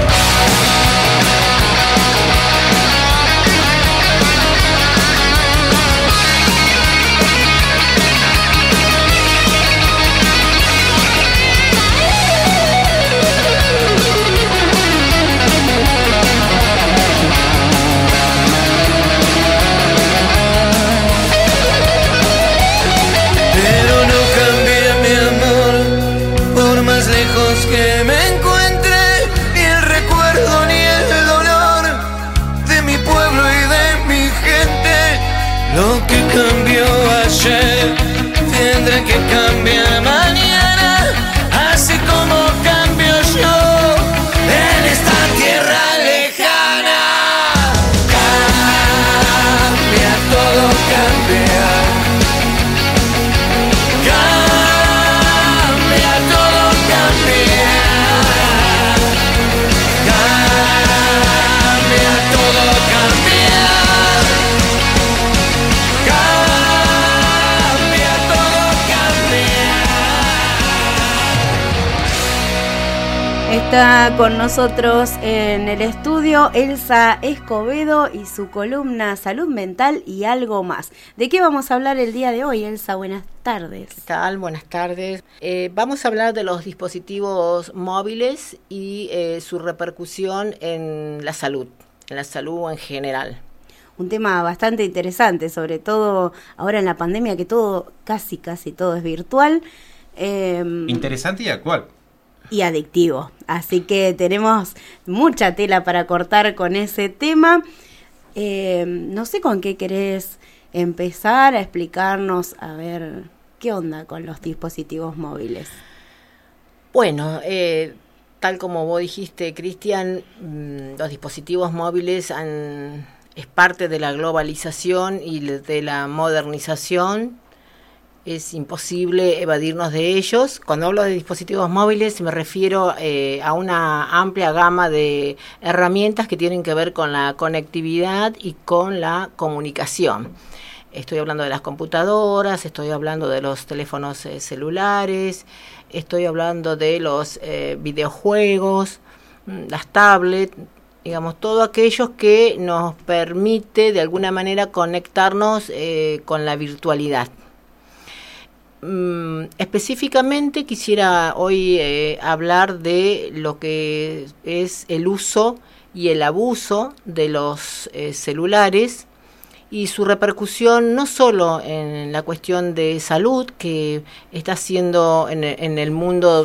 Que me encuentre, ni el recuerdo ni el dolor de mi pueblo y de mi gente. Lo que cambió ayer tendrá que cambiar mañana, así como cambio yo en esta tierra lejana. Cambia, todo cambia. Está con nosotros en el estudio Elsa Escobedo y su columna Salud Mental y algo más. ¿De qué vamos a hablar el día de hoy, Elsa? Buenas tardes. ¿Qué tal? Buenas tardes. Vamos a hablar de los dispositivos móviles y su repercusión en la salud en general. Un tema bastante interesante, sobre todo ahora en la pandemia, que todo, casi todo es virtual. Interesante y actual. Y adictivo. Así que tenemos mucha tela para cortar con ese tema. No sé con qué querés empezar a explicarnos, a ver, ¿qué onda con los dispositivos móviles? Bueno, tal como vos dijiste, Cristian, los dispositivos móviles es parte de la globalización y de la modernización. Es imposible evadirnos de ellos. Cuando hablo de dispositivos móviles me refiero a una amplia gama de herramientas que tienen que ver con la conectividad y con la comunicación. Estoy hablando de las computadoras, estoy hablando de los teléfonos celulares, estoy hablando de los videojuegos, las tablets, digamos, todo aquellos que nos permite de alguna manera conectarnos con la virtualidad. Específicamente quisiera hoy hablar de lo que es el uso y el abuso de los celulares y su repercusión no solo en la cuestión de salud, que está siendo en el mundo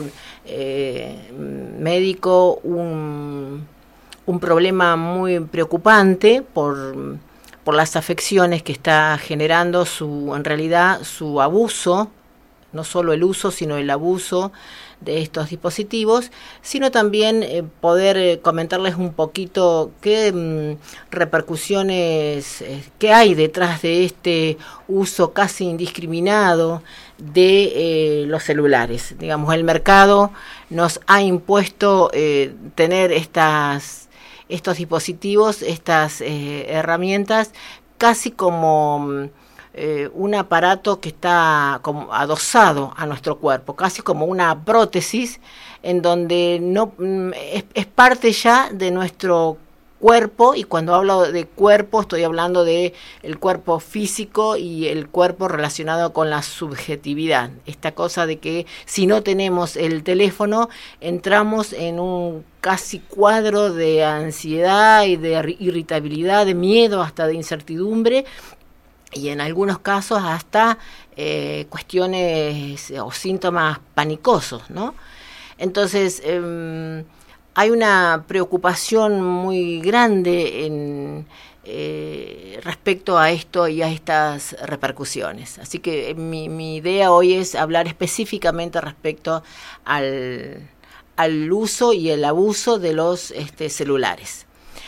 médico un problema muy preocupante por las afecciones que está generando en realidad su abuso, no solo el uso, sino el abuso de estos dispositivos, sino también poder comentarles un poquito qué repercusiones, qué hay detrás de este uso casi indiscriminado de los celulares. Digamos, el mercado nos ha impuesto tener estos dispositivos, estas herramientas, casi como un aparato que está como adosado a nuestro cuerpo, casi como una prótesis en donde no es parte ya de nuestro cuerpo, y cuando hablo de cuerpo estoy hablando de el cuerpo físico y el cuerpo relacionado con la subjetividad. Esta cosa de que si no tenemos el teléfono entramos en un casi cuadro de ansiedad y de irritabilidad, de miedo, hasta de incertidumbre, y en algunos casos hasta cuestiones o síntomas panicosos, ¿no? Entonces, hay una preocupación muy grande respecto a esto y a estas repercusiones. Así que mi idea hoy es hablar específicamente respecto al uso y el abuso de los celulares.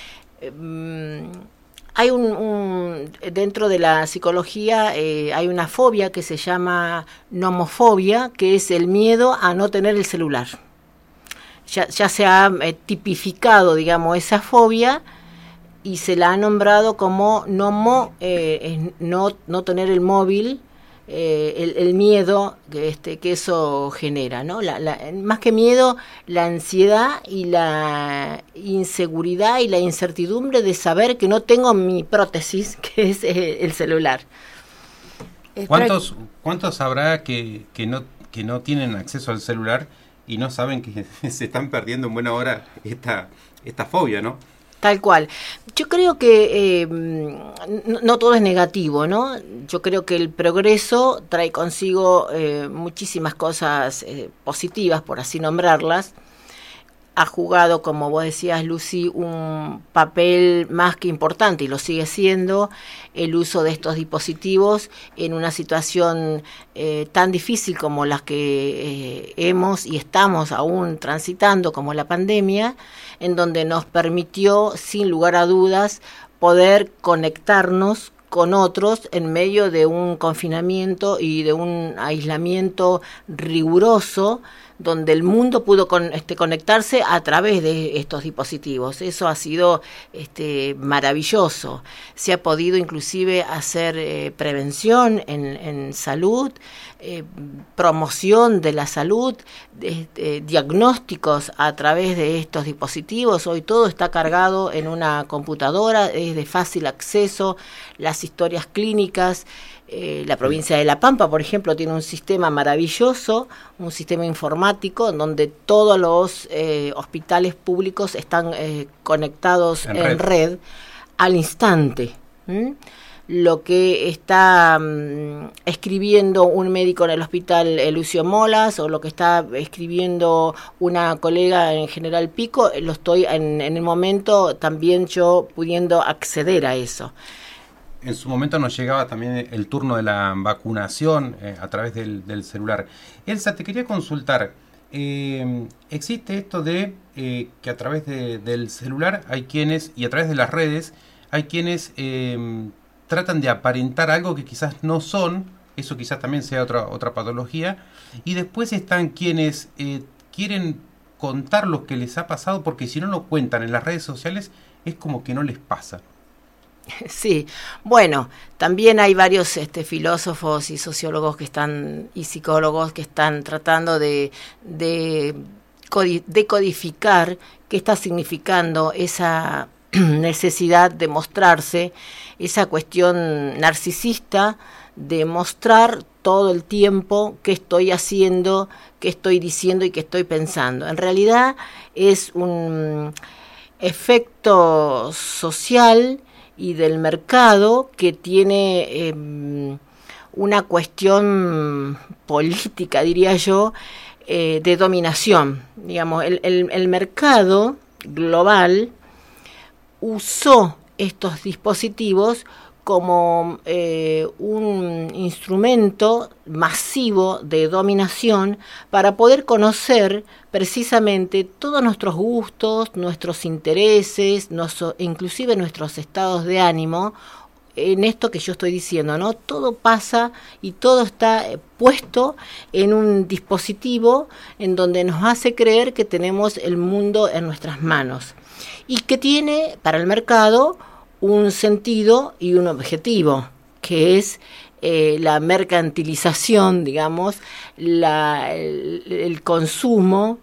Hay dentro de la psicología hay una fobia que se llama nomofobia, que es el miedo a no tener el celular. Ya se ha tipificado, digamos, esa fobia y se la ha nombrado como no tener el móvil, el miedo que eso genera, ¿no? Más que miedo, la ansiedad y la inseguridad y la incertidumbre de saber que no tengo mi prótesis, que es el celular. ¿Cuántos habrá que no tienen acceso al celular y no saben que se están perdiendo en buena hora esta fobia, ¿no? Tal cual. Yo creo que no todo es negativo, ¿no? Yo creo que el progreso trae consigo muchísimas cosas positivas, por así nombrarlas. Ha jugado, como vos decías, Lucy, un papel más que importante, y lo sigue siendo, el uso de estos dispositivos en una situación tan difícil como las que hemos y estamos aún transitando, como la pandemia, en donde nos permitió, sin lugar a dudas, poder conectarnos con otros en medio de un confinamiento y de un aislamiento riguroso, donde el mundo pudo conectarse a través de estos dispositivos. Eso ha sido maravilloso. Se ha podido inclusive hacer prevención en salud, promoción de la salud, diagnósticos a través de estos dispositivos. Hoy todo está cargado en una computadora, es de fácil acceso, las historias clínicas. La provincia de La Pampa, por ejemplo, tiene un sistema maravilloso, un sistema informático donde todos los hospitales públicos están conectados en red al instante. Lo que está escribiendo un médico en el hospital Lucio Molas, o lo que está escribiendo una colega en General Pico, lo estoy en el momento también yo pudiendo acceder a eso. En su momento nos llegaba también el turno de la vacunación a través del celular. Elsa, te quería consultar, ¿existe esto de que a través del celular hay quienes, y a través de las redes, hay quienes tratan de aparentar algo que quizás no son? Eso quizás también sea otra patología. Y después están quienes quieren contar lo que les ha pasado, porque si no lo cuentan en las redes sociales es como que no les pasa. Sí, bueno, también hay varios filósofos y sociólogos y psicólogos que están tratando de decodificar qué está significando esa necesidad de mostrarse, esa cuestión narcisista de mostrar todo el tiempo qué estoy haciendo, qué estoy diciendo y qué estoy pensando. En realidad es un efecto social y del mercado que tiene una cuestión política, diría yo, de dominación. Digamos, el mercado global usó estos dispositivos como un instrumento masivo de dominación para poder conocer precisamente todos nuestros gustos, nuestros intereses, inclusive nuestros estados de ánimo. En esto que yo estoy diciendo, ¿no? Todo pasa y todo está puesto en un dispositivo en donde nos hace creer que tenemos el mundo en nuestras manos y que tiene para el mercado un sentido y un objetivo, que es la mercantilización, digamos, el consumo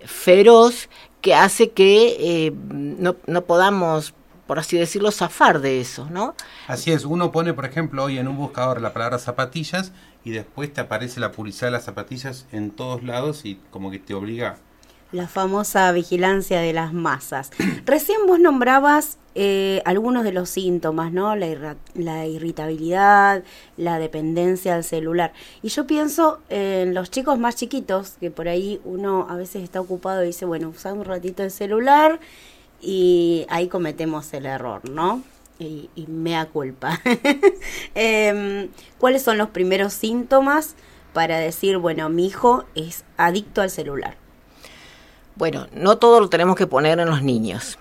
feroz que hace que no podamos, por así decirlo, zafar de eso, ¿no? Así es, uno pone, por ejemplo, hoy en un buscador la palabra zapatillas y después te aparece la publicidad de las zapatillas en todos lados y como que te obliga. La famosa vigilancia de las masas. Recién vos nombrabas algunos de los síntomas, ¿no? La irritabilidad, la dependencia al celular. Y yo pienso en los chicos más chiquitos, que por ahí uno a veces está ocupado y dice, bueno, usa un ratito el celular y ahí cometemos el error, ¿no? Y mea culpa. ¿Cuáles son los primeros síntomas para decir, bueno, mi hijo es adicto al celular? Bueno, no todo lo tenemos que poner en los niños.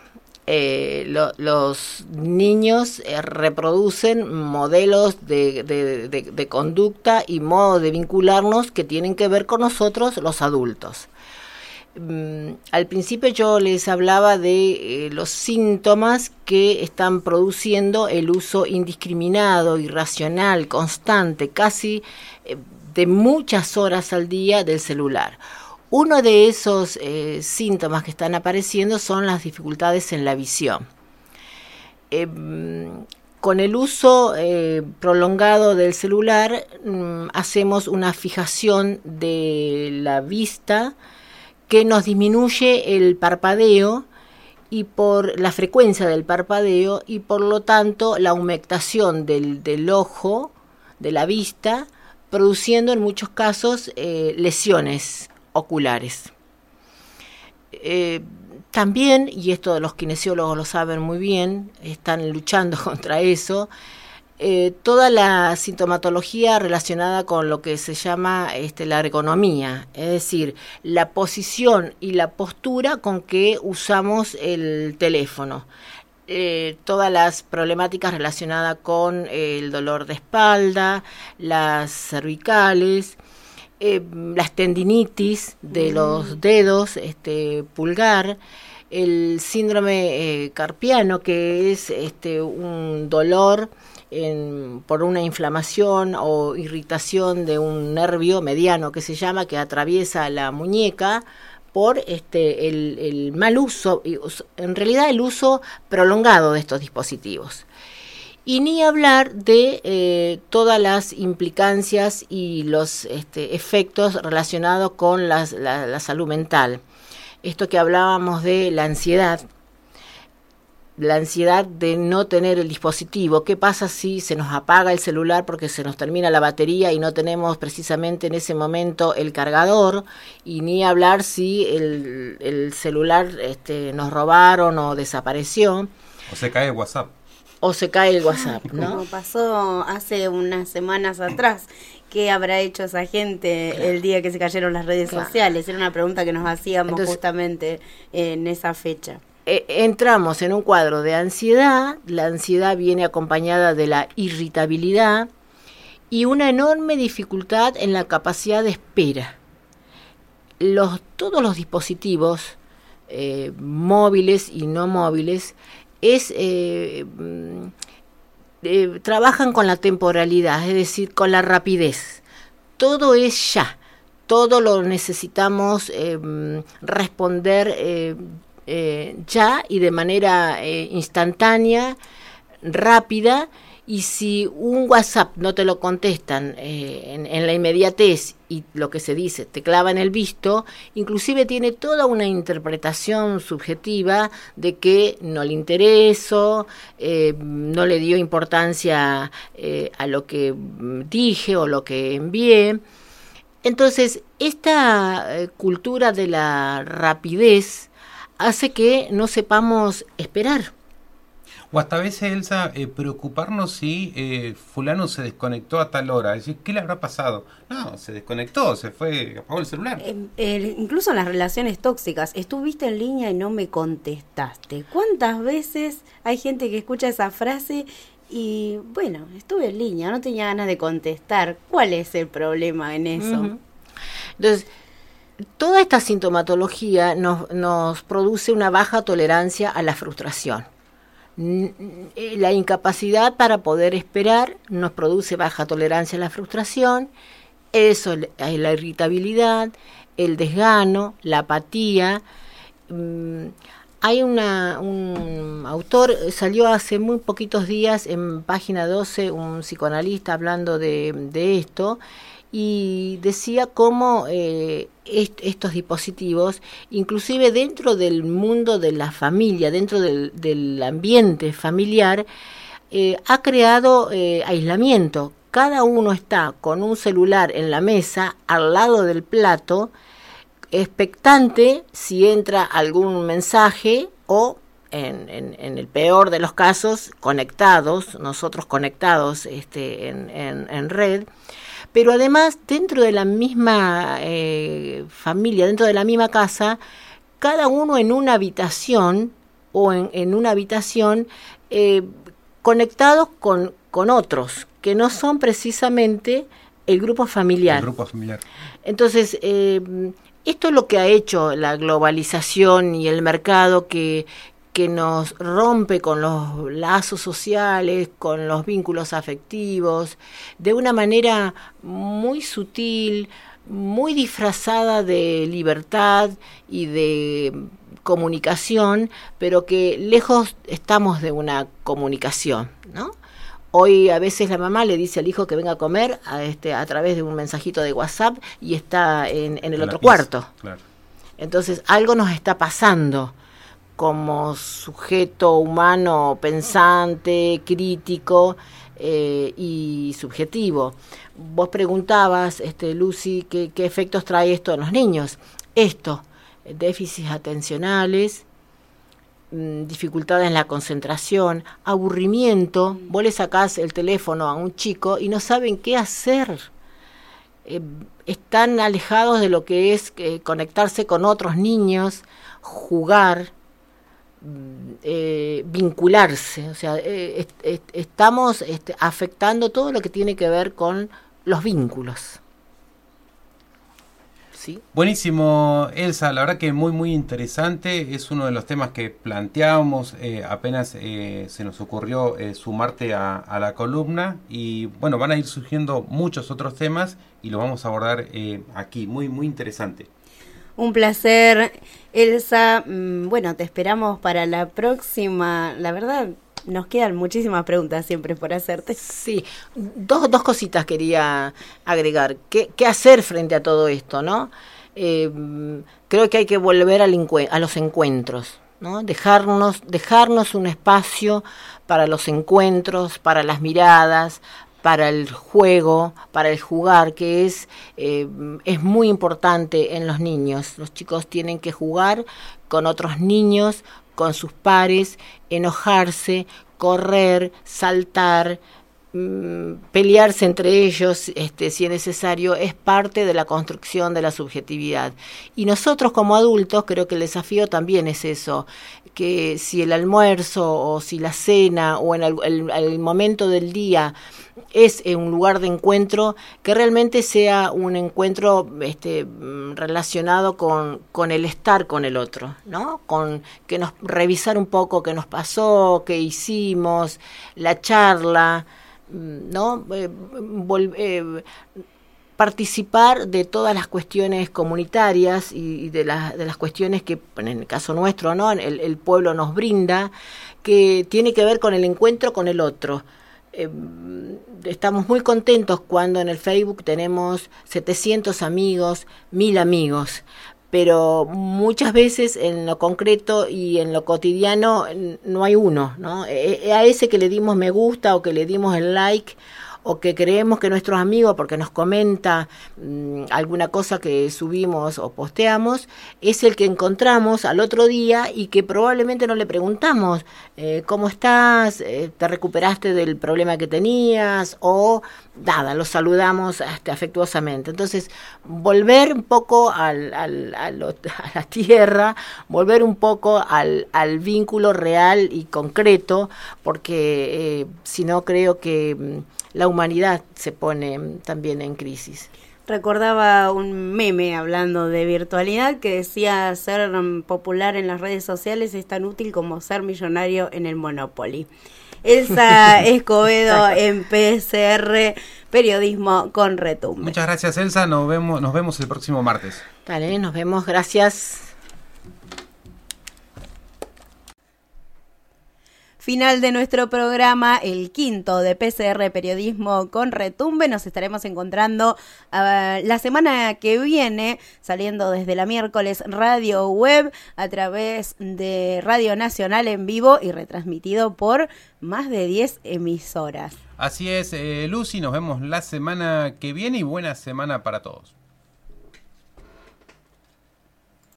Los niños reproducen modelos de conducta y modos de vincularnos que tienen que ver con nosotros, los adultos. Al principio yo les hablaba de los síntomas que están produciendo el uso indiscriminado, irracional, constante, casi de muchas horas al día del celular. Uno de esos síntomas que están apareciendo son las dificultades en la visión. Con el uso prolongado del celular hacemos una fijación de la vista que nos disminuye el parpadeo y por la frecuencia del parpadeo y por lo tanto la humectación del ojo, de la vista, produciendo en muchos casos lesiones oculares. También, y esto los kinesiólogos lo saben muy bien, están luchando contra eso, toda la sintomatología relacionada con lo que se llama la ergonomía, es decir, la posición y la postura con que usamos el teléfono. Todas las problemáticas relacionadas con el dolor de espalda, las cervicales, las tendinitis de los dedos, pulgar, el síndrome carpiano, que es un dolor por una inflamación o irritación de un nervio mediano que se llama, que atraviesa la muñeca por el mal uso, en realidad el uso prolongado de estos dispositivos. Y ni hablar de todas las implicancias y los efectos relacionados con la salud mental. Esto que hablábamos de la ansiedad de no tener el dispositivo. ¿Qué pasa si se nos apaga el celular porque se nos termina la batería y no tenemos precisamente en ese momento el cargador? Y ni hablar si el celular nos robaron o desapareció. O se cae WhatsApp. O se cae el WhatsApp, ¿no? Como pasó hace unas semanas atrás. ¿Qué habrá hecho esa gente el día que se cayeron las redes sociales? Era una pregunta que nos hacíamos justamente en esa fecha. Entramos en un cuadro de ansiedad. La ansiedad viene acompañada de la irritabilidad y una enorme dificultad en la capacidad de espera. Todos los dispositivos móviles y no móviles trabajan con la temporalidad, es decir, con la rapidez. Todo es ya, todo lo necesitamos responder ya y de manera instantánea, rápida, y si un WhatsApp no te lo contestan en la inmediatez y lo que se dice te clava en el visto, inclusive tiene toda una interpretación subjetiva de que no le interesó, no le dio importancia a lo que dije o lo que envié. Entonces, esta cultura de la rapidez hace que no sepamos esperar. O hasta a veces, Elsa, preocuparnos si fulano se desconectó a tal hora. Es decir, ¿qué le habrá pasado? No, se desconectó, se fue, apagó el celular. Incluso en las relaciones tóxicas, estuviste en línea y no me contestaste. ¿Cuántas veces hay gente que escucha esa frase y, bueno, estuve en línea, no tenía ganas de contestar? ¿Cuál es el problema en eso? Uh-huh. Entonces, toda esta sintomatología nos produce una baja tolerancia a la frustración. La incapacidad para poder esperar nos produce baja tolerancia a la frustración, eso es la irritabilidad, el desgano, la apatía. Hay un autor, salió hace muy poquitos días en Página 12, un psicoanalista hablando de esto, y decía cómo estos dispositivos, inclusive dentro del mundo de la familia, dentro del ambiente familiar, ha creado aislamiento. Cada uno está con un celular en la mesa, al lado del plato, expectante si entra algún mensaje o, en el peor de los casos, nosotros conectados en red. Pero además, dentro de la misma familia, dentro de la misma casa, cada uno en una habitación o en una habitación conectados con otros, que no son precisamente el grupo familiar. El grupo familiar. Entonces, esto es lo que ha hecho la globalización y el mercado que nos rompe con los lazos sociales, con los vínculos afectivos, de una manera muy sutil, muy disfrazada de libertad y de comunicación, pero que lejos estamos de una comunicación, ¿no? Hoy a veces la mamá le dice al hijo que venga a comer a través de un mensajito de WhatsApp y está en el otro cuarto. Claro. Entonces algo nos está pasando como sujeto humano pensante, crítico y subjetivo. Vos preguntabas, Lucy, ¿qué efectos trae esto en los niños? Déficits atencionales, dificultades en la concentración, aburrimiento. Vos le sacás el teléfono a un chico y no saben qué hacer. Están alejados de lo que es conectarse con otros niños, jugar, vincularse. O sea, estamos afectando todo lo que tiene que ver con los vínculos. ¿Sí? Buenísimo, Elsa, la verdad que muy interesante, es uno de los temas que planteábamos, apenas se nos ocurrió sumarte a la columna, y bueno, van a ir surgiendo muchos otros temas y lo vamos a abordar aquí, muy interesante. Un placer, Elsa. Bueno, te esperamos para la próxima. La verdad, nos quedan muchísimas preguntas siempre por hacerte. Sí, dos cositas quería agregar. ¿Qué hacer frente a todo esto, no? Creo que hay que volver a los encuentros, ¿no? Dejarnos un espacio para los encuentros, para las miradas, para el juego, para el jugar, que es muy importante en los niños. Los chicos tienen que jugar con otros niños, con sus pares, enojarse, correr, saltar, pelearse entre ellos, si es necesario, es parte de la construcción de la subjetividad. Y nosotros como adultos, creo que el desafío también es eso, que si el almuerzo o si la cena o en el momento del día es un lugar de encuentro, que realmente sea un encuentro relacionado con el estar con el otro, ¿no? Con que nos revisar un poco qué nos pasó, qué hicimos, la charla, ¿no? Participar de todas las cuestiones comunitarias y de las cuestiones que, en el caso nuestro, ¿no? el pueblo nos brinda, que tiene que ver con el encuentro con el otro. Estamos muy contentos cuando en el Facebook tenemos 700 amigos, 1000 amigos, pero muchas veces en lo concreto y en lo cotidiano no hay uno, ¿no? A ese que le dimos me gusta o que le dimos el like o que creemos que nuestros amigos, porque nos comenta alguna cosa que subimos o posteamos, es el que encontramos al otro día y que probablemente no le preguntamos ¿cómo estás? ¿Te recuperaste del problema que tenías? O nada, lo saludamos afectuosamente. Entonces, volver un poco a la tierra, volver un poco al vínculo real y concreto, porque si no creo que la humanidad se pone también en crisis. Recordaba un meme hablando de virtualidad que decía: ser popular en las redes sociales es tan útil como ser millonario en el Monopoly. Elsa Escobedo en PCR, Periodismo con Retumbe. Muchas gracias, Elsa, nos vemos el próximo martes. Dale, nos vemos, gracias. Final de nuestro programa, el quinto de PCR Periodismo con Retumbe. Nos estaremos encontrando la semana que viene, saliendo desde la miércoles Radio Web a través de Radio Nacional en vivo y retransmitido por más de 10 emisoras. Así es, Lucy, nos vemos la semana que viene y buena semana para todos.